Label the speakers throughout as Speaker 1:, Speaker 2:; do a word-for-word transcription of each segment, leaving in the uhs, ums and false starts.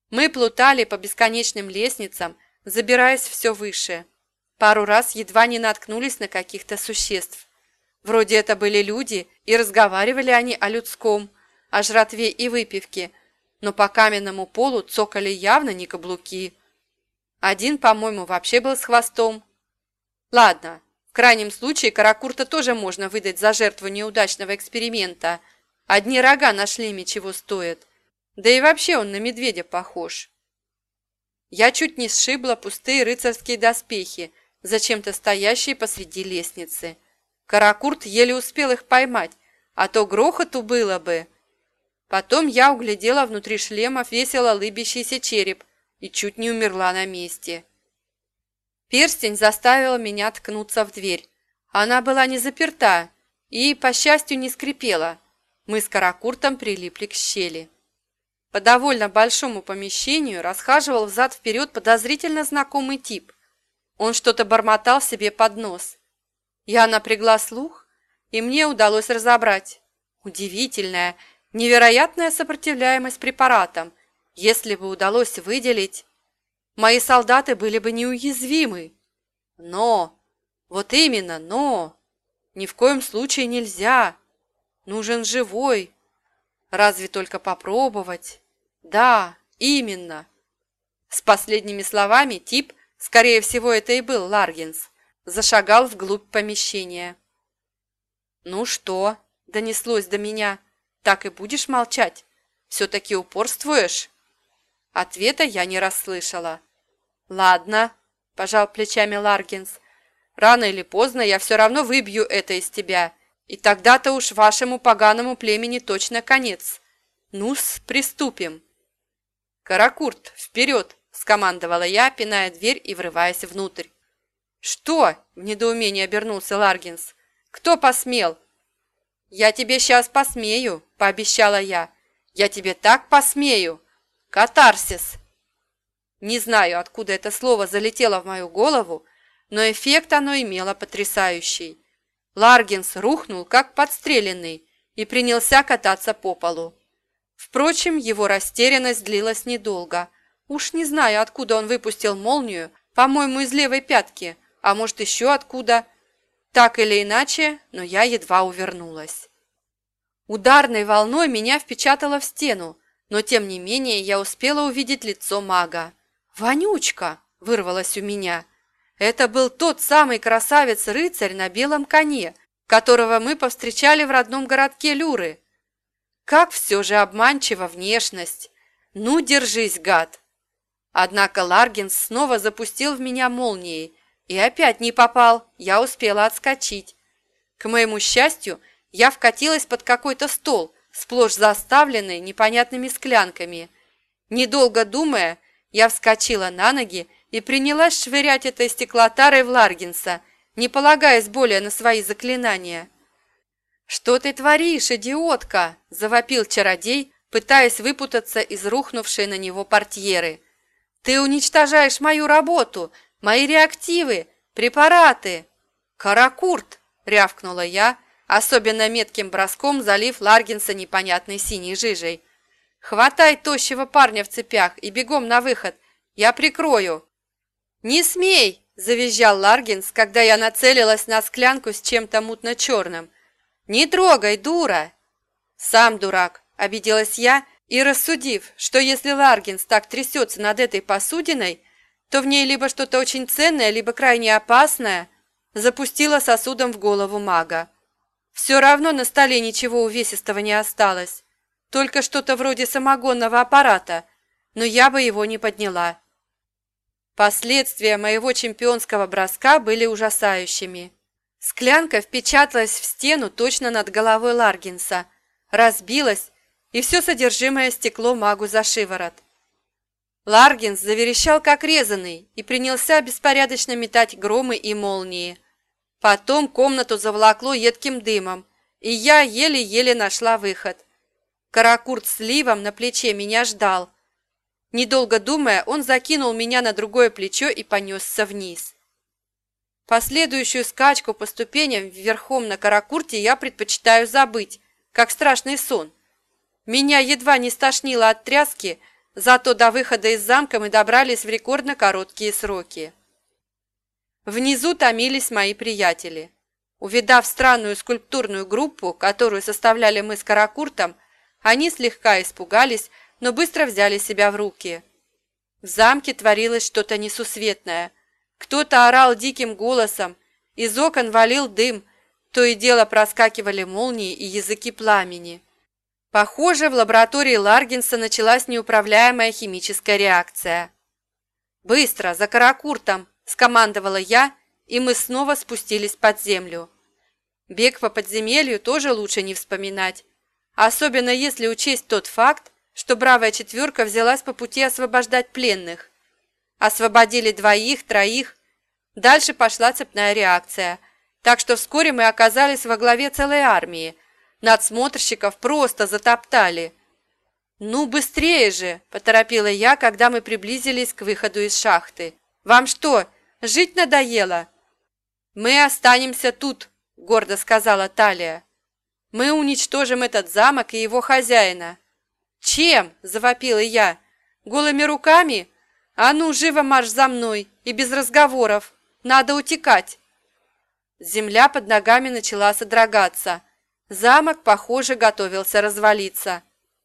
Speaker 1: Мы плутали по бесконечным лестницам, забираясь все выше. Пару раз едва не наткнулись на каких-то существ. Вроде это были люди, и разговаривали они о людском, о жратве и выпивке, но по каменному полу цокали явно не каблуки. Один, по-моему, вообще был с хвостом. Ладно, в крайнем случае Каракурта тоже можно выдать за жертву неудачного эксперимента. Одни рога на шлеме чего стоят. Да и вообще он на медведя похож. Я чуть не сшибла пустые рыцарские доспехи, зачем-то стоящие посреди лестницы. Каракурт еле успел их поймать, а то грохоту было бы. Потом я углядела внутри шлема весело лыбящийся череп и чуть не умерла на месте. Перстень заставил меня ткнуться в дверь. Она была не заперта и, по счастью, не скрипела. Мы с Каракуртом прилипли к щели. По довольно большому помещению расхаживал взад-вперед подозрительно знакомый тип. Он что-то бормотал себе под нос. Я напрягла слух, и мне удалось разобрать. Удивительная, невероятная сопротивляемость препаратам. Если бы удалось выделить, мои солдаты были бы неуязвимы. Но, вот именно, но, ни в коем случае нельзя. Нужен живой. Разве только попробовать? Да, именно. С последними словами тип, скорее всего, это и был Ларгинс, зашагал вглубь помещения. «Ну что?» – донеслось до меня. «Так и будешь молчать? Все-таки упорствуешь?» Ответа я не расслышала. «Ладно», – пожал плечами Ларгинс. «Рано или поздно я все равно выбью это из тебя, и тогда-то уж вашему поганому племени точно конец. Ну-с, приступим». «Каракурт, вперед!» – скомандовала я, пиная дверь и врываясь внутрь. «Что?» – в недоумении обернулся Ларгинс. «Кто посмел?» «Я тебе сейчас посмею», – пообещала я. «Я тебе так посмею! Катарсис!» Не знаю, откуда это слово залетело в мою голову, но эффект оно имело потрясающий. Ларгинс рухнул, как подстреленный, и принялся кататься по полу. Впрочем, его растерянность длилась недолго. Уж не знаю, откуда он выпустил молнию, по-моему, из левой пятки, а может, еще откуда. Так или иначе, но я едва увернулась. Ударной волной меня впечатало в стену, но тем не менее я успела увидеть лицо мага. «Вонючка!» – вырвалось у меня. Это был тот самый красавец-рыцарь на белом коне, которого мы повстречали в родном городке Люры. Как все же обманчива внешность! Ну, держись, гад! Однако Ларгинс снова запустил в меня молнией, и опять не попал, я успела отскочить. К моему счастью, я вкатилась под какой-то стол, сплошь заставленный непонятными склянками. Недолго думая, я вскочила на ноги и принялась швырять этой стеклотарой в Ларгинса, не полагаясь более на свои заклинания. «Что ты творишь, идиотка?» – завопил чародей, пытаясь выпутаться из рухнувшей на него портьеры. «Ты уничтожаешь мою работу, мои реактивы, препараты!» «Каракурт!» – рявкнула я, особенно метким броском залив Ларгинса непонятной синей жижей. «Хватай тощего парня в цепях и бегом на выход, я прикрою!» «Не смей!» – завизжал Ларгинс, когда я нацелилась на склянку с чем-то мутно-черным. «Не трогай, дура!» «Сам дурак!» – обиделась я, и, рассудив, что если Ларгинс так трясется над этой посудиной, то в ней либо что-то очень ценное, либо крайне опасное, запустила сосудом в голову мага. Все равно на столе ничего увесистого не осталось, только что-то вроде самогонного аппарата, но я бы его не подняла. Последствия моего чемпионского броска были ужасающими. Склянка впечаталась в стену точно над головой Ларгинса, разбилась, и все содержимое стекло магу за шиворот. Ларгинс заверещал как резаный и принялся беспорядочно метать громы и молнии. Потом комнату заволокло едким дымом, и я еле-еле нашла выход. Каракурт с Ливом на плече меня ждал. Недолго думая, он закинул меня на другое плечо и понесся вниз. Последующую скачку по ступеням верхом на Каракурте я предпочитаю забыть, как страшный сон. Меня едва не стошнило от тряски, Зато до выхода из замка мы добрались в рекордно короткие сроки. Внизу томились мои приятели. Увидав странную скульптурную группу, которую составляли мы с Каракуртом, они слегка испугались, но быстро взяли себя в руки. В замке творилось что-то несусветное. Кто-то орал диким голосом, из окон валил дым, то и дело проскакивали молнии и языки пламени. Похоже, в лаборатории Ларгинса началась неуправляемая химическая реакция. «Быстро, за Каракуртом!» – скомандовала я, и мы снова спустились под землю. Бег по подземелью тоже лучше не вспоминать, особенно если учесть тот факт, что бравая четверка взялась по пути освобождать пленных. Освободили двоих, троих. Дальше пошла цепная реакция, так что вскоре мы оказались во главе целой армии. Надсмотрщиков просто затоптали. «Ну, быстрее же!» – поторопила я, когда мы приблизились к выходу из шахты. «Вам что, жить надоело?» «Мы останемся тут», – гордо сказала Талия. «Мы уничтожим этот замок и его хозяина». «Чем?» – завопила я. «Голыми руками? А ну, живо марш за мной и без разговоров. Надо утекать». Земля под ногами начала содрогаться. Замок, похоже, готовился развалиться.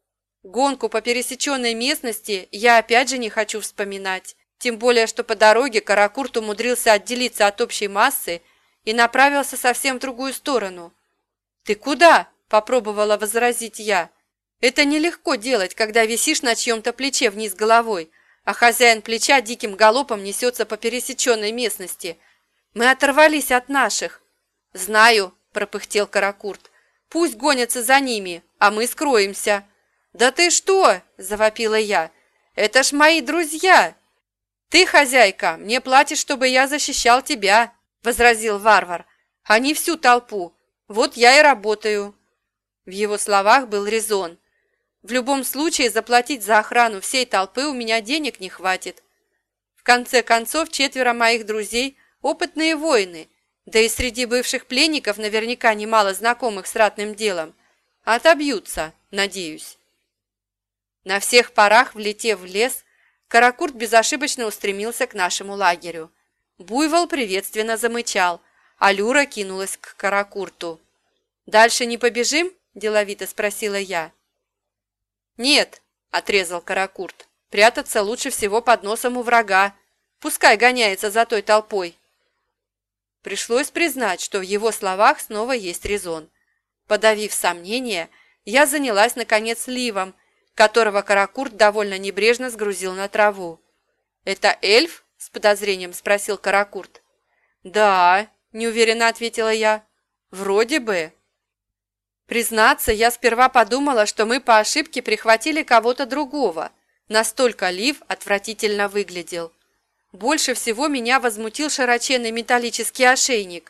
Speaker 1: Гонку по пересеченной местности я опять же не хочу вспоминать. Тем более, что по дороге Каракурт умудрился отделиться от общей массы и направился совсем в другую сторону. «Ты куда?» – попробовала возразить я. «Это нелегко делать, когда висишь на чьем-то плече вниз головой, а хозяин плеча диким галопом несется по пересеченной местности. Мы оторвались от наших». «Знаю», – пропыхтел Каракурт. «Пусть гонятся за ними, а мы скроемся». «Да ты что?» – завопила я. «Это ж мои друзья!» «Ты, хозяйка, мне платишь, чтобы я защищал тебя», – возразил варвар. «А не всю толпу. Вот я и работаю». В его словах был резон. В любом случае заплатить за охрану всей толпы у меня денег не хватит. В конце концов, четверо моих друзей – опытные воины, да и среди бывших пленников наверняка немало знакомых с ратным делом. Отобьются, надеюсь. На всех парах, влетев в лес, Каракурт безошибочно устремился к нашему лагерю. Буйвол приветственно замычал, а Люра кинулась к Каракурту. «Дальше не побежим?» – деловито спросила я. «Нет», – отрезал Каракурт, – «прятаться лучше всего под носом у врага. Пускай гоняется за той толпой». Пришлось признать, что в его словах снова есть резон. Подавив сомнения, я занялась, наконец, ливом, которого Каракурт довольно небрежно сгрузил на траву. «Это эльф?» – с подозрением спросил Каракурт. «Да», – неуверенно ответила я. «Вроде бы». Признаться, я сперва подумала, что мы по ошибке прихватили кого-то другого. Настолько лив отвратительно выглядел. Больше всего меня возмутил широченный металлический ошейник.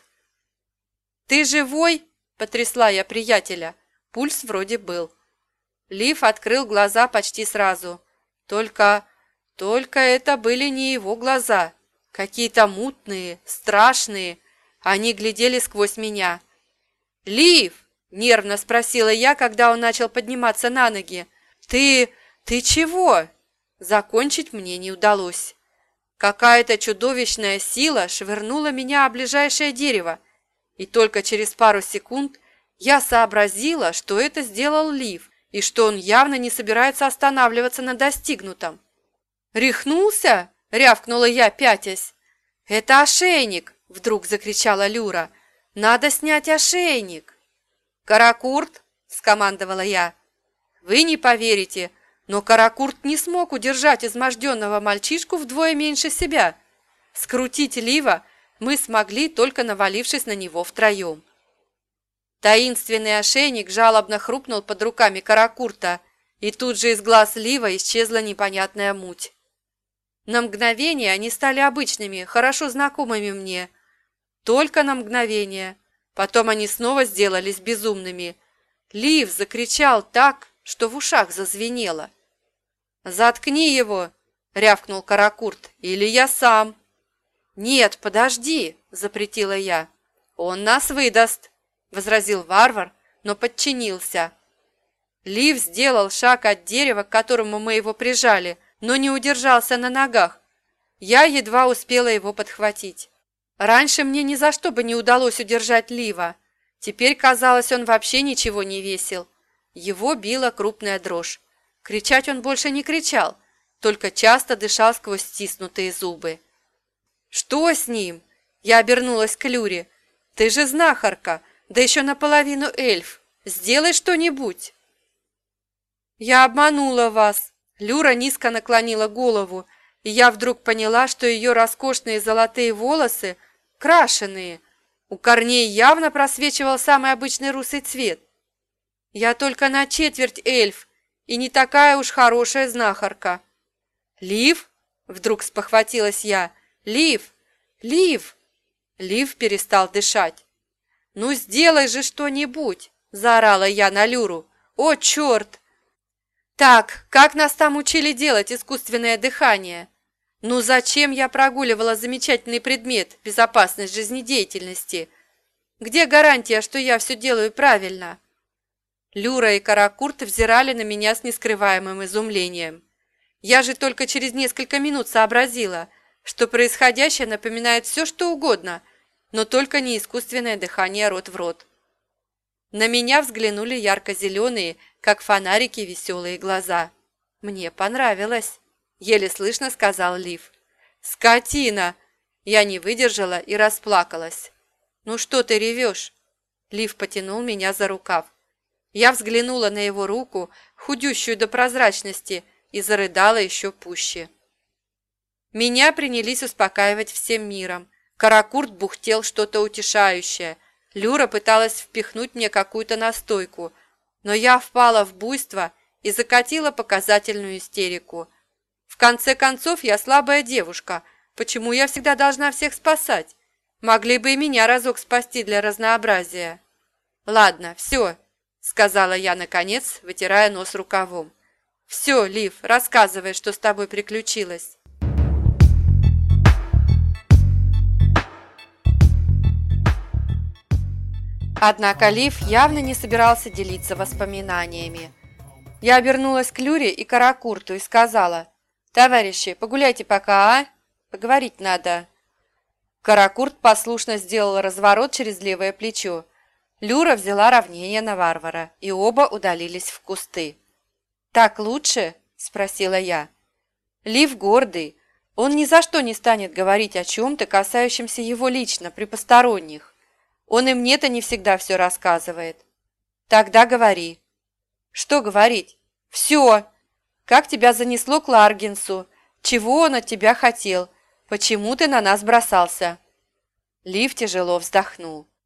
Speaker 1: «Ты живой?» – потрясла я приятеля. Пульс вроде был. Лив открыл глаза почти сразу. Только... только это были не его глаза. Какие-то мутные, страшные. Они глядели сквозь меня. «Лив!» – нервно спросила я, когда он начал подниматься на ноги. «Ты... ты чего?» Закончить мне не удалось. Какая-то чудовищная сила швырнула меня о ближайшее дерево, и только через пару секунд я сообразила, что это сделал Лив, и что он явно не собирается останавливаться на достигнутом. «Рехнулся?» – рявкнула я, пятясь. «Это ошейник!» – вдруг закричала Люра. «Надо снять ошейник!» «Каракурт!» – скомандовала я. «Вы не поверите, но Каракурт не смог удержать изможденного мальчишку вдвое меньше себя. Скрутить Лива мы смогли, только навалившись на него втроем». Таинственный ошейник жалобно хрупнул под руками Каракурта, и тут же из глаз Лива исчезла непонятная муть. На мгновение они стали обычными, хорошо знакомыми мне. Только на мгновение. Потом они снова сделались безумными. Лив закричал так, что в ушах зазвенело. «Заткни его!» – рявкнул Каракурт. «Или я сам!» «Нет, подожди!» – запретила я. «Он нас выдаст!» – возразил варвар, но подчинился. Лив сделал шаг от дерева, к которому мы его прижали, но не удержался на ногах. Я едва успела его подхватить. Раньше мне ни за что бы не удалось удержать Лива. Теперь, казалось, он вообще ничего не весил. Его била крупная дрожь. Кричать он больше не кричал, только часто дышал сквозь стиснутые зубы. «Что с ним?» Я обернулась к Люре. «Ты же знахарка, да еще наполовину эльф. Сделай что-нибудь!» «Я обманула вас!» Люра низко наклонила голову, и я вдруг поняла, что ее роскошные золотые волосы крашеные. У корней явно просвечивал самый обычный русый цвет. «Я только на четверть эльф, и не такая уж хорошая знахарка». «Лив?» — вдруг спохватилась я. «Лив! Лив!» Лив перестал дышать. «Ну сделай же что-нибудь!» — заорала я на Люру. «О, черт!» «Так, как нас там учили делать искусственное дыхание? Ну зачем я прогуливала замечательный предмет – безопасность жизнедеятельности? Где гарантия, что я все делаю правильно?» Люра и Каракурт взирали на меня с нескрываемым изумлением. Я же только через несколько минут сообразила, что происходящее напоминает все, что угодно, но только не искусственное дыхание рот в рот. На меня взглянули ярко-зеленые, как фонарики, веселые глаза. «Мне понравилось», — еле слышно сказал Лив. «Скотина!» Я не выдержала и расплакалась. «Ну что ты ревешь?» Лив потянул меня за рукав. Я взглянула на его руку, худющую до прозрачности, и зарыдала еще пуще. Меня принялись успокаивать всем миром. Каракурт бухтел что-то утешающее. Люра пыталась впихнуть мне какую-то настойку, но я впала в буйство и закатила показательную истерику. В конце концов, я слабая девушка. Почему я всегда должна всех спасать? Могли бы и меня разок спасти для разнообразия. «Ладно, все», — сказала я наконец, вытирая нос рукавом. «Все, Лив, рассказывай, что с тобой приключилось». Однако Лив явно не собирался делиться воспоминаниями. Я обернулась к Люре и Каракурту и сказала: «Товарищи, погуляйте пока, а? Поговорить надо». Каракурт послушно сделал разворот через левое плечо. Люра взяла равнение на варвара, и оба удалились в кусты. «Так лучше?» – спросила я. Лив гордый. Он ни за что не станет говорить о чем-то, касающемся его лично, при посторонних. Он и мне-то не всегда все рассказывает. Тогда говори. Что говорить? Все. Как тебя занесло к Ларгинсу? Чего он от тебя хотел? Почему ты на нас бросался? Лив тяжело вздохнул.